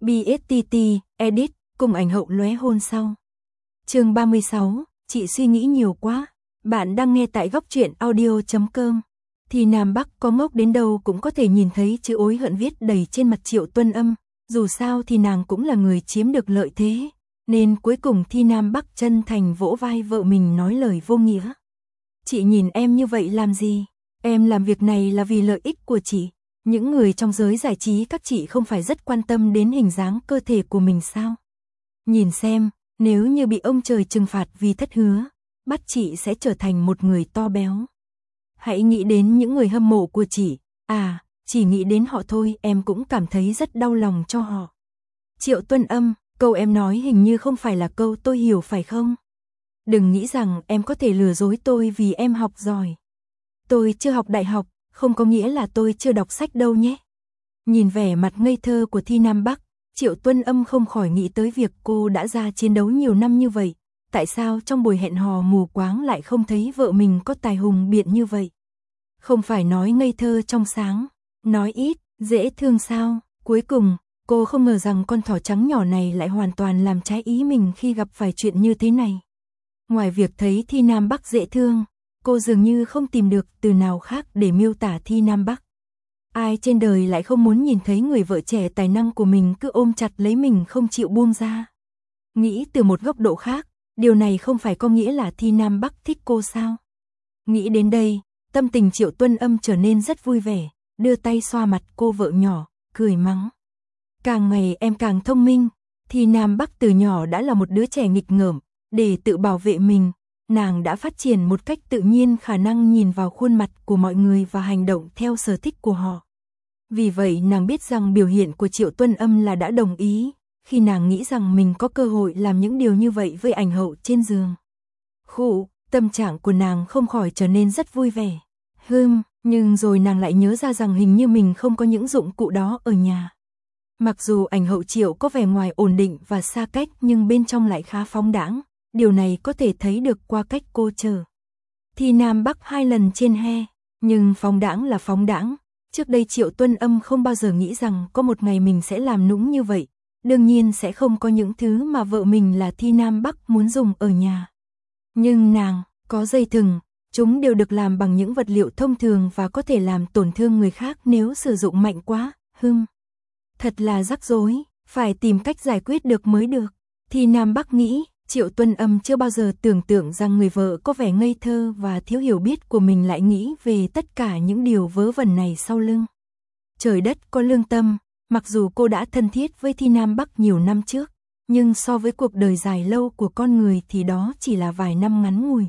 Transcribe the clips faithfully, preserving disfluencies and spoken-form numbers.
bê ét tê tê, edit, cùng ảnh hậu lóe hôn sau. Chương ba mươi sáu, chị suy nghĩ nhiều quá. Bạn đang nghe tại góc truyện audio chấm com. Thì Nam Bắc có ngốc đến đâu cũng có thể nhìn thấy chữ ối hận viết đầy trên mặt Triệu Tuân Âm, dù sao thì nàng cũng là người chiếm được lợi thế, nên cuối cùng Thi Nam Bắc chân thành vỗ vai vợ mình nói lời vô nghĩa. Chị nhìn em như vậy làm gì? Em làm việc này là vì lợi ích của chị. Những người trong giới giải trí các chị không phải rất quan tâm đến hình dáng cơ thể của mình sao? Nhìn xem, nếu như bị ông trời trừng phạt vì thất hứa, bắt chị sẽ trở thành một người to béo. Hãy nghĩ đến những người hâm mộ của chị, à, chỉ nghĩ đến họ thôi em cũng cảm thấy rất đau lòng cho họ. Triệu Tuân Âm, câu em nói hình như không phải là câu tôi hiểu phải không? Đừng nghĩ rằng em có thể lừa dối tôi vì em học giỏi. Tôi chưa học đại học, không có nghĩa là tôi chưa đọc sách đâu nhé. Nhìn vẻ mặt ngây thơ của Thi Nam Bắc, Triệu Tuân Âm không khỏi nghĩ tới việc cô đã ra chiến đấu nhiều năm như vậy. Tại sao trong buổi hẹn hò mù quáng lại không thấy vợ mình có tài hùng biện như vậy? Không phải nói ngây thơ trong sáng, nói ít, dễ thương sao? Cuối cùng, cô không ngờ rằng con thỏ trắng nhỏ này lại hoàn toàn làm trái ý mình khi gặp phải chuyện như thế này. Ngoài việc thấy Thi Nam Bắc dễ thương, cô dường như không tìm được từ nào khác để miêu tả Thi Nam Bắc. Ai trên đời lại không muốn nhìn thấy người vợ trẻ tài năng của mình cứ ôm chặt lấy mình không chịu buông ra. Nghĩ từ một góc độ khác, điều này không phải có nghĩa là Thi Nam Bắc thích cô sao? Nghĩ đến đây, tâm tình Triệu Tuân Âm trở nên rất vui vẻ, đưa tay xoa mặt cô vợ nhỏ, cười mắng. Càng ngày em càng thông minh, Thi Nam Bắc từ nhỏ đã là một đứa trẻ nghịch ngợm, để tự bảo vệ mình, nàng đã phát triển một cách tự nhiên khả năng nhìn vào khuôn mặt của mọi người và hành động theo sở thích của họ. Vì vậy nàng biết rằng biểu hiện của Triệu Tuân Âm là đã đồng ý, khi nàng nghĩ rằng mình có cơ hội làm những điều như vậy với ảnh hậu trên giường. Khụ, tâm trạng của nàng không khỏi trở nên rất vui vẻ. Hừm, nhưng rồi nàng lại nhớ ra rằng hình như mình không có những dụng cụ đó ở nhà. Mặc dù ảnh hậu Triệu có vẻ ngoài ổn định và xa cách nhưng bên trong lại khá phóng đãng, điều này có thể thấy được qua cách cô chờ. Thi Nam Bắc hai lần trên he, nhưng phóng đãng là phóng đãng. Trước đây Triệu Tuân Âm không bao giờ nghĩ rằng có một ngày mình sẽ làm nũng như vậy. Đương nhiên sẽ không có những thứ mà vợ mình là Thi Nam Bắc muốn dùng ở nhà. Nhưng nàng, có dây thừng, chúng đều được làm bằng những vật liệu thông thường và có thể làm tổn thương người khác nếu sử dụng mạnh quá, hừm. Thật là rắc rối, phải tìm cách giải quyết được mới được. Thi Nam Bắc nghĩ, Triệu Tuân Âm chưa bao giờ tưởng tượng rằng người vợ có vẻ ngây thơ và thiếu hiểu biết của mình lại nghĩ về tất cả những điều vớ vẩn này sau lưng. Trời đất có lương tâm, mặc dù cô đã thân thiết với Thi Nam Bắc nhiều năm trước, nhưng so với cuộc đời dài lâu của con người thì đó chỉ là vài năm ngắn ngủi.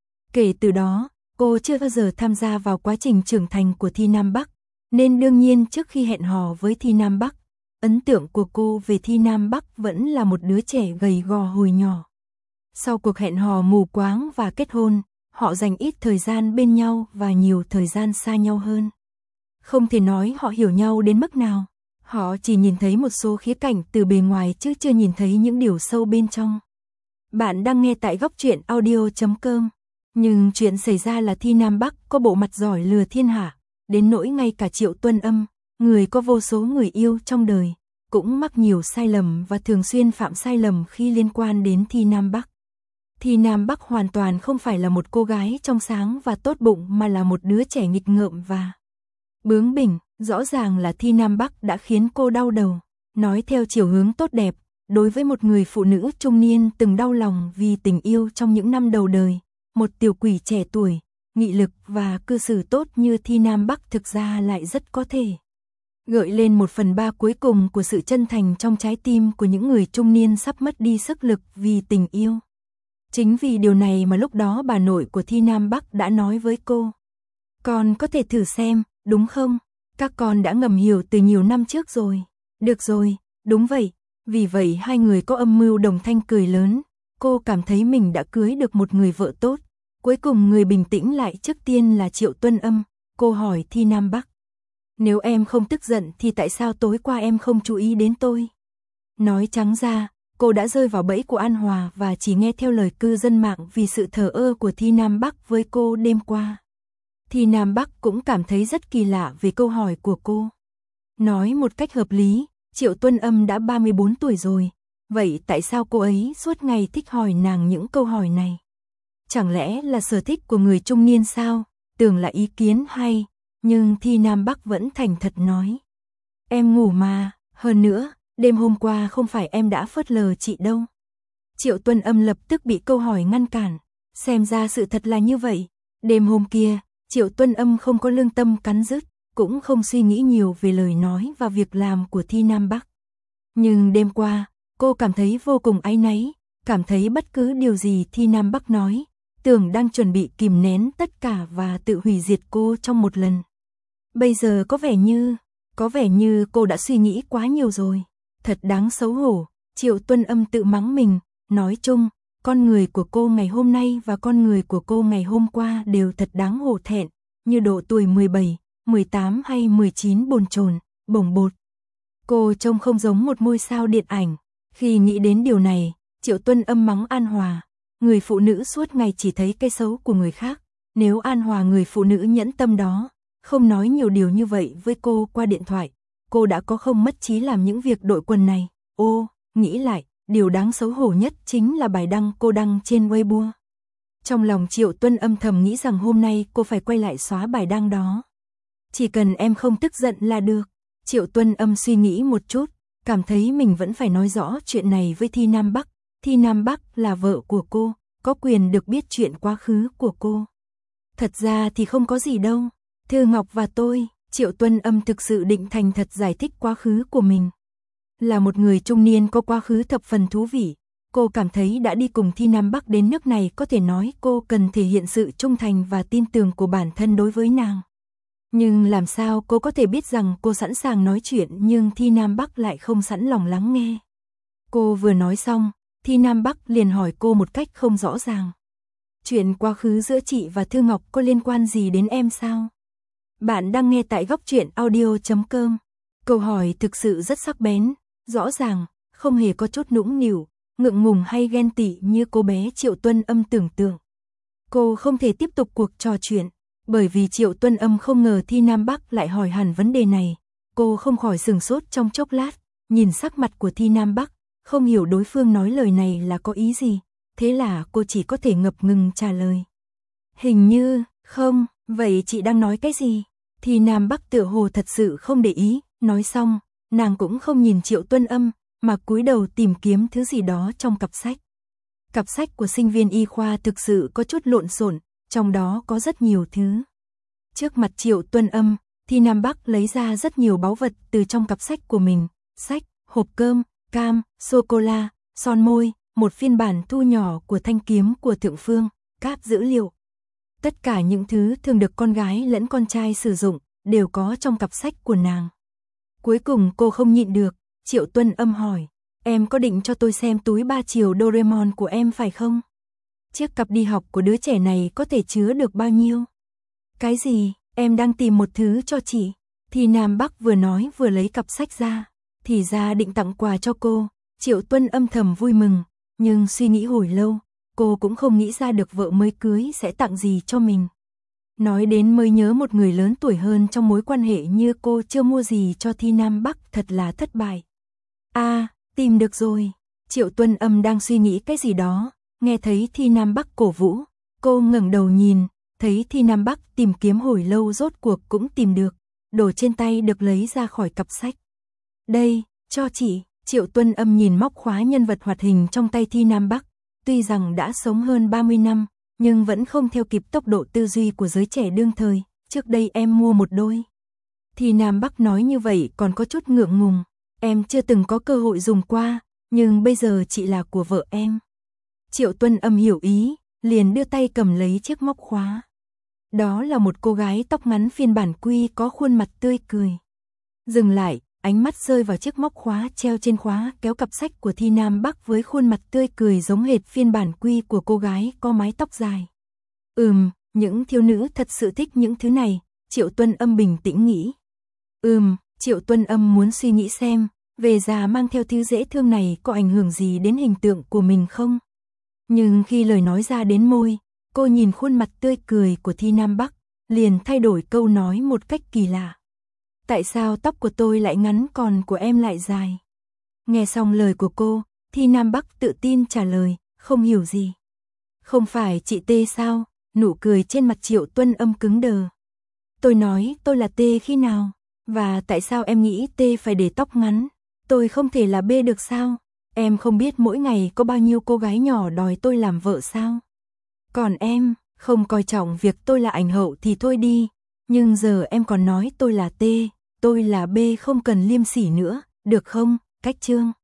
Kể từ đó, cô chưa bao giờ tham gia vào quá trình trưởng thành của Thi Nam Bắc, nên đương nhiên trước khi hẹn hò với Thi Nam Bắc, ấn tượng của cô về Thi Nam Bắc vẫn là một đứa trẻ gầy gò hồi nhỏ. Sau cuộc hẹn hò mù quáng và kết hôn, họ dành ít thời gian bên nhau và nhiều thời gian xa nhau hơn. Không thể nói họ hiểu nhau đến mức nào, họ chỉ nhìn thấy một số khía cạnh từ bề ngoài chứ chưa nhìn thấy những điều sâu bên trong. Bạn đang nghe tại góc truyện audio chấm com. Nhưng chuyện xảy ra là Thi Nam Bắc có bộ mặt giỏi lừa thiên hạ, đến nỗi ngay cả Triệu Tuân Âm, người có vô số người yêu trong đời, cũng mắc nhiều sai lầm và thường xuyên phạm sai lầm khi liên quan đến Thi Nam Bắc. Thi Nam Bắc hoàn toàn không phải là một cô gái trong sáng và tốt bụng mà là một đứa trẻ nghịch ngợm và bướng bỉnh. Rõ ràng là Thi Nam Bắc đã khiến cô đau đầu. Nói theo chiều hướng tốt đẹp, đối với một người phụ nữ trung niên từng đau lòng vì tình yêu trong những năm đầu đời, một tiểu quỷ trẻ tuổi, nghị lực và cư xử tốt như Thi Nam Bắc thực ra lại rất có thể gợi lên một phần ba cuối cùng của sự chân thành trong trái tim của những người trung niên sắp mất đi sức lực vì tình yêu. Chính vì điều này mà lúc đó bà nội của Thi Nam Bắc đã nói với cô: con có thể thử xem, đúng không? Các con đã ngầm hiểu từ nhiều năm trước rồi. Được rồi, đúng vậy. Vì vậy hai người có âm mưu đồng thanh cười lớn. Cô cảm thấy mình đã cưới được một người vợ tốt. Cuối cùng người bình tĩnh lại trước tiên là Triệu Tuân Âm. Cô hỏi Thi Nam Bắc: nếu em không tức giận thì tại sao tối qua em không chú ý đến tôi? Nói trắng ra, cô đã rơi vào bẫy của An Hòa và chỉ nghe theo lời cư dân mạng vì sự thờ ơ của Thi Nam Bắc với cô đêm qua. Thi Nam Bắc cũng cảm thấy rất kỳ lạ về câu hỏi của cô. Nói một cách hợp lý, Triệu Tuân Âm đã ba mươi bốn tuổi rồi, vậy tại sao cô ấy suốt ngày thích hỏi nàng những câu hỏi này? Chẳng lẽ là sở thích của người trung niên sao? Tưởng là ý kiến hay, nhưng Thi Nam Bắc vẫn thành thật nói. Em ngủ mà, hơn nữa, đêm hôm qua không phải em đã phớt lờ chị đâu. Triệu Tuân Âm lập tức bị câu hỏi ngăn cản, xem ra sự thật là như vậy. Đêm hôm kia, Triệu Tuân Âm không có lương tâm cắn rứt, cũng không suy nghĩ nhiều về lời nói và việc làm của Thi Nam Bắc. Nhưng đêm qua, cô cảm thấy vô cùng áy náy, cảm thấy bất cứ điều gì Thi Nam Bắc nói, tưởng đang chuẩn bị kìm nén tất cả và tự hủy diệt cô trong một lần. Bây giờ có vẻ như, có vẻ như cô đã suy nghĩ quá nhiều rồi. Thật đáng xấu hổ, Triệu Tuân Âm tự mắng mình, nói chung, con người của cô ngày hôm nay và con người của cô ngày hôm qua đều thật đáng hổ thẹn, như độ tuổi mười bảy, mười tám hay mười chín bồn chồn, bồng bột. Cô trông không giống một ngôi sao điện ảnh. Khi nghĩ đến điều này, Triệu Tuân Âm mắng An Hòa, người phụ nữ suốt ngày chỉ thấy cái xấu của người khác. Nếu An Hòa, người phụ nữ nhẫn tâm đó, không nói nhiều điều như vậy với cô qua điện thoại, cô đã có không mất trí làm những việc đội quần này. Ô, nghĩ lại, điều đáng xấu hổ nhất chính là bài đăng cô đăng trên Weibo. Trong lòng Triệu Tuân Âm thầm nghĩ rằng hôm nay cô phải quay lại xóa bài đăng đó. Chỉ cần em không tức giận là được. Triệu Tuân Âm suy nghĩ một chút, cảm thấy mình vẫn phải nói rõ chuyện này với Thi Nam Bắc. Thi Nam Bắc là vợ của cô, có quyền được biết chuyện quá khứ của cô. Thật ra thì không có gì đâu. Thư Ngọc và tôi, Triệu Tuân Âm thực sự định thành thật giải thích quá khứ của mình. Là một người trung niên có quá khứ thập phần thú vị, cô cảm thấy đã đi cùng Thi Nam Bắc đến nước này có thể nói cô cần thể hiện sự trung thành và tin tưởng của bản thân đối với nàng. Nhưng làm sao cô có thể biết rằng cô sẵn sàng nói chuyện nhưng Thi Nam Bắc lại không sẵn lòng lắng nghe. Cô vừa nói xong, Thi Nam Bắc liền hỏi cô một cách không rõ ràng. Chuyện quá khứ giữa chị và Thư Ngọc có liên quan gì đến em sao? Bạn đang nghe tại góc truyện audio chấm com. Câu hỏi thực sự rất sắc bén, rõ ràng, không hề có chút nũng nịu, ngượng ngùng hay ghen tị như cô bé Triệu Tuân Âm tưởng tượng. Cô không thể tiếp tục cuộc trò chuyện, bởi vì Triệu Tuân Âm không ngờ Thi Nam Bắc lại hỏi hẳn vấn đề này. Cô không khỏi sửng sốt trong chốc lát, nhìn sắc mặt của Thi Nam Bắc, không hiểu đối phương nói lời này là có ý gì. Thế là cô chỉ có thể ngập ngừng trả lời. Hình như, không, vậy chị đang nói cái gì? Thi Nam Bắc tựa hồ thật sự không để ý, nói xong, nàng cũng không nhìn Triệu Tuân Âm, mà cúi đầu tìm kiếm thứ gì đó trong cặp sách. Cặp sách của sinh viên y khoa thực sự có chút lộn xộn, trong đó có rất nhiều thứ. Trước mặt Triệu Tuân Âm, Thi Nam Bắc lấy ra rất nhiều báu vật từ trong cặp sách của mình, sách, hộp cơm, cam, sô-cô-la, son môi, một phiên bản thu nhỏ của thanh kiếm của Thượng Phương, cáp dữ liệu. Tất cả những thứ thường được con gái lẫn con trai sử dụng, đều có trong cặp sách của nàng. Cuối cùng cô không nhịn được, Triệu Tuân Âm hỏi, em có định cho tôi xem túi ba chiều Doraemon của em phải không? Chiếc cặp đi học của đứa trẻ này có thể chứa được bao nhiêu? Cái gì, em đang tìm một thứ cho chị? Thì Nam Bắc vừa nói vừa lấy cặp sách ra, thì ra định tặng quà cho cô. Triệu Tuân âm thầm vui mừng, nhưng suy nghĩ hồi lâu, cô cũng không nghĩ ra được vợ mới cưới sẽ tặng gì cho mình. Nói đến mới nhớ một người lớn tuổi hơn trong mối quan hệ như cô chưa mua gì cho Thi Nam Bắc thật là thất bại. À, tìm được rồi. Triệu Tuân âm đang suy nghĩ cái gì đó, nghe thấy Thi Nam Bắc cổ vũ, cô ngẩng đầu nhìn, thấy Thi Nam Bắc tìm kiếm hồi lâu rốt cuộc cũng tìm được, đồ trên tay được lấy ra khỏi cặp sách. Đây, cho chị. Triệu Tuân âm nhìn móc khóa nhân vật hoạt hình trong tay Thi Nam Bắc, tuy rằng đã sống hơn ba mươi năm, nhưng vẫn không theo kịp tốc độ tư duy của giới trẻ đương thời, trước đây em mua một đôi. Thi Nam Bắc nói như vậy còn có chút ngượng ngùng, em chưa từng có cơ hội dùng qua, nhưng bây giờ chị là của vợ em. Triệu Tuân âm hiểu ý, liền đưa tay cầm lấy chiếc móc khóa. Đó là một cô gái tóc ngắn phiên bản quy có khuôn mặt tươi cười. Dừng lại, ánh mắt rơi vào chiếc móc khóa treo trên khóa kéo cặp sách của Thi Nam Bắc với khuôn mặt tươi cười giống hệt phiên bản quy của cô gái có mái tóc dài. Ừm, những thiếu nữ thật sự thích những thứ này, Triệu Tuân âm bình tĩnh nghĩ. Ừm, Triệu Tuân âm muốn suy nghĩ xem, về già mang theo thứ dễ thương này có ảnh hưởng gì đến hình tượng của mình không? Nhưng khi lời nói ra đến môi, cô nhìn khuôn mặt tươi cười của Thi Nam Bắc, liền thay đổi câu nói một cách kỳ lạ. Tại sao tóc của tôi lại ngắn còn của em lại dài? Nghe xong lời của cô, thì Nam Bắc tự tin trả lời, không hiểu gì. Không phải chị T sao? Nụ cười trên mặt Triệu Tuân Âm cứng đờ. Tôi nói tôi là T khi nào? Và tại sao em nghĩ T phải để tóc ngắn? Tôi không thể là B được sao? Em không biết mỗi ngày có bao nhiêu cô gái nhỏ đòi tôi làm vợ sao? Còn em, không coi trọng việc tôi là ảnh hậu thì thôi đi. Nhưng giờ em còn nói tôi là T, tôi là B không cần liêm sỉ nữa, được không? Cách chương.